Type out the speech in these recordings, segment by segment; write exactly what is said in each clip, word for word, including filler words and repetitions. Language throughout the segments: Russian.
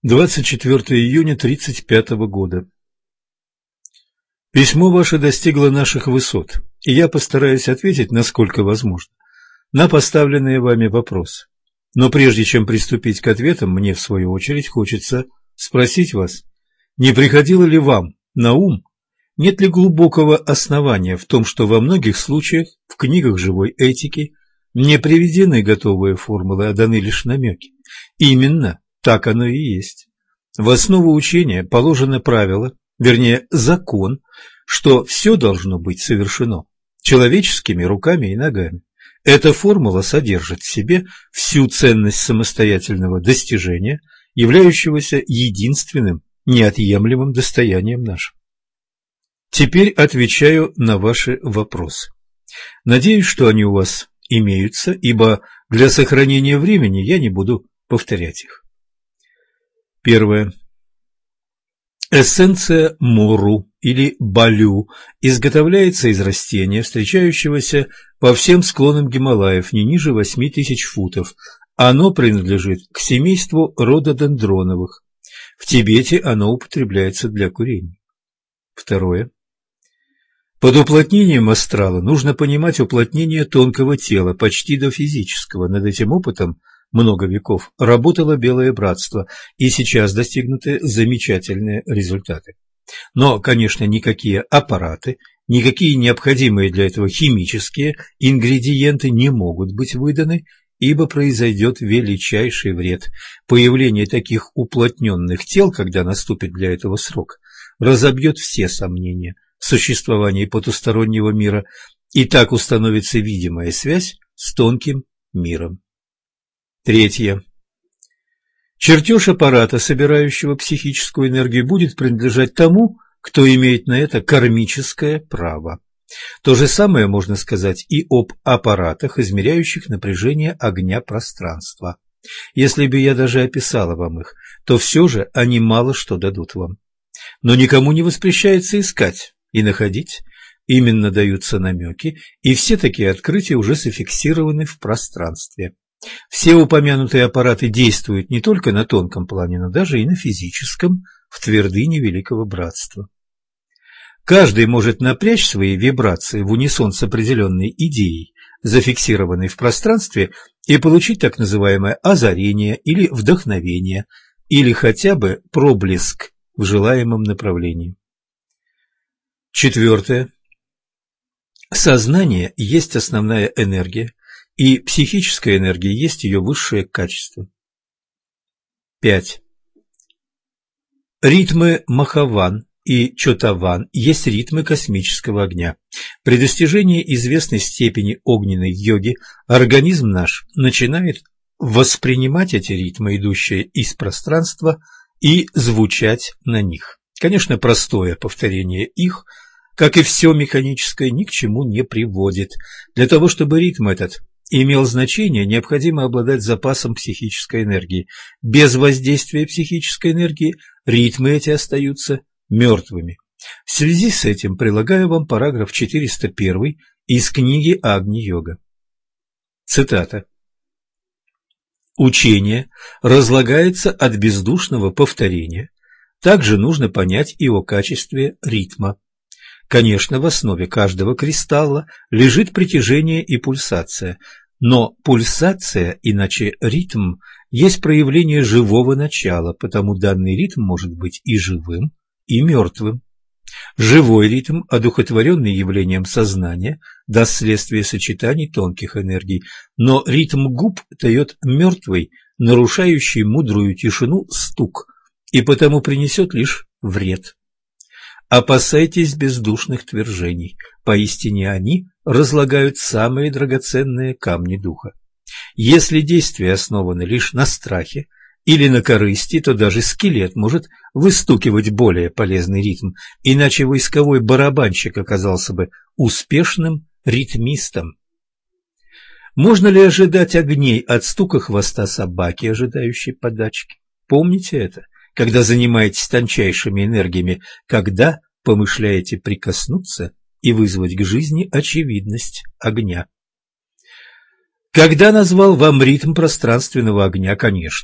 двадцать четвёртого июня тридцать пятого года. Письмо ваше достигло наших высот, и я постараюсь ответить, насколько возможно, на поставленные вами вопросы. Но прежде чем приступить к ответам, мне, в свою очередь, хочется спросить вас, не приходило ли вам на ум, нет ли глубокого основания в том, что во многих случаях в книгах живой этики не приведены готовые формулы, а даны лишь намеки. Именно так оно и есть. В основу учения положено правило, вернее закон, что все должно быть совершено человеческими руками и ногами. Эта формула содержит в себе всю ценность самостоятельного достижения, являющегося единственным неотъемлемым достоянием нашим. Теперь отвечаю на ваши вопросы. Надеюсь, что они у вас имеются, ибо для сохранения времени я не буду повторять их. Первое. Эссенция мору или балю изготовляется из растения, встречающегося по всем склонам Гималаев не ниже восьми тысяч футов. Оно принадлежит к семейству рододендроновых. В Тибете оно употребляется для курения. Второе. Под уплотнением астрала нужно понимать уплотнение тонкого тела почти до физического. Над этим опытом много веков работало Белое Братство, и сейчас достигнуты замечательные результаты. Но, конечно, никакие аппараты, никакие необходимые для этого химические ингредиенты не могут быть выданы, ибо произойдет величайший вред. Появление таких уплотненных тел, когда наступит для этого срок, разобьет все сомнения в существовании потустороннего мира, и так установится видимая связь с тонким миром. Третье. Чертеж аппарата, собирающего психическую энергию, будет принадлежать тому, кто имеет на это кармическое право. То же самое можно сказать и об аппаратах, измеряющих напряжение огня пространства. Если бы я даже описала вам их, то все же они мало что дадут вам. Но никому не воспрещается искать и находить. Именно даются намеки, и все такие открытия уже зафиксированы в пространстве. Все упомянутые аппараты действуют не только на тонком плане, но даже и на физическом, в твердыне Великого Братства. Каждый может напрячь свои вибрации в унисон с определенной идеей, зафиксированной в пространстве, и получить так называемое озарение или вдохновение, или хотя бы проблеск в желаемом направлении. Четвертое. Сознание есть основная энергия, и психическая энергия есть ее высшее качество. Пять. Ритмы Махаван и Чотаван есть ритмы космического огня. При достижении известной степени огненной йоги организм наш начинает воспринимать эти ритмы, идущие из пространства, и звучать на них. Конечно, простое повторение их, как и все механическое, ни к чему не приводит. Для того, чтобы ритм этот имел значение, необходимо обладать запасом психической энергии. Без воздействия психической энергии ритмы эти остаются мертвыми. В связи с этим прилагаю вам параграф четыреста один из книги Агни-йога. Цитата. Учение разлагается от бездушного повторения. Также нужно понять и о качестве ритма. Конечно, в основе каждого кристалла лежит притяжение и пульсация, но пульсация, иначе ритм, есть проявление живого начала, потому данный ритм может быть и живым, и мертвым. Живой ритм, одухотворенный явлением сознания, даст следствие сочетаний тонких энергий, но ритм губ дает мертвый, нарушающий мудрую тишину стук, и потому принесет лишь вред. Опасайтесь бездушных твержений, поистине они разлагают самые драгоценные камни духа. Если действия основаны лишь на страхе или на корысти, то даже скелет может выстукивать более полезный ритм, иначе войсковой барабанщик оказался бы успешным ритмистом. Можно ли ожидать огней от стука хвоста собаки, ожидающей подачки? Помните это, когда занимаетесь тончайшими энергиями, когда помышляете прикоснуться и вызвать к жизни очевидность огня. Когда назвал вам ритм пространственного огня, конечно,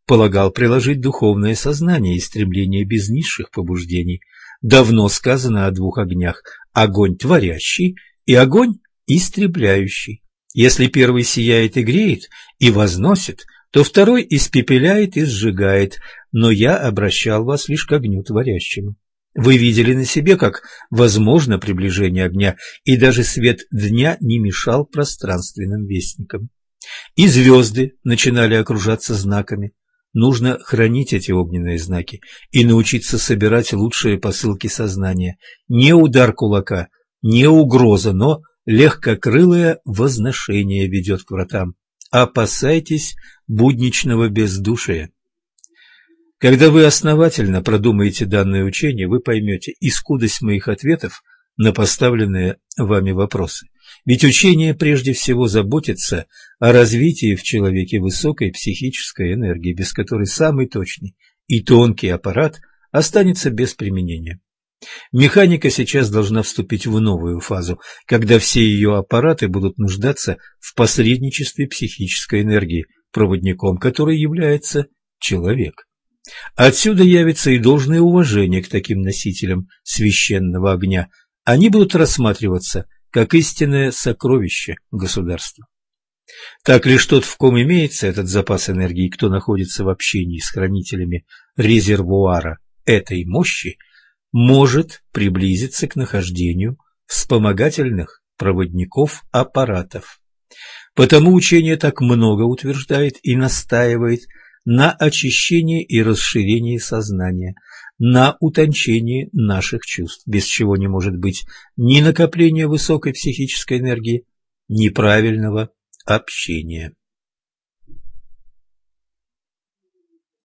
полагал приложить духовное сознание и стремление без низших побуждений. Давно сказано о двух огнях – огонь творящий и огонь истребляющий. Если первый сияет и греет, и возносит, то второй испепеляет и сжигает, но я обращал вас лишь к огню творящему. Вы видели на себе, как возможно приближение огня, и даже свет дня не мешал пространственным вестникам. И звезды начинали окружаться знаками. Нужно хранить эти огненные знаки и научиться собирать лучшие посылки сознания. Не удар кулака, не угроза, но легкокрылое возношение ведет к вратам. Опасайтесь будничного бездушия. Когда вы основательно продумаете данное учение, вы поймете и скудость моих ответов на поставленные вами вопросы. Ведь учение прежде всего заботится о развитии в человеке высокой психической энергии, без которой самый точный и тонкий аппарат останется без применения. Механика сейчас должна вступить в новую фазу, когда все ее аппараты будут нуждаться в посредничестве психической энергии, проводником которой является человек. Отсюда явится и должное уважение к таким носителям священного огня. Они будут рассматриваться как истинное сокровище государства. Так лишь тот, в ком имеется этот запас энергии, кто находится в общении с хранителями резервуара этой мощи, может приблизиться к нахождению вспомогательных проводников аппаратов. Потому учение так много утверждает и настаивает на очищении и расширении сознания, на утончении наших чувств, без чего не может быть ни накопления высокой психической энергии, ни правильного общения.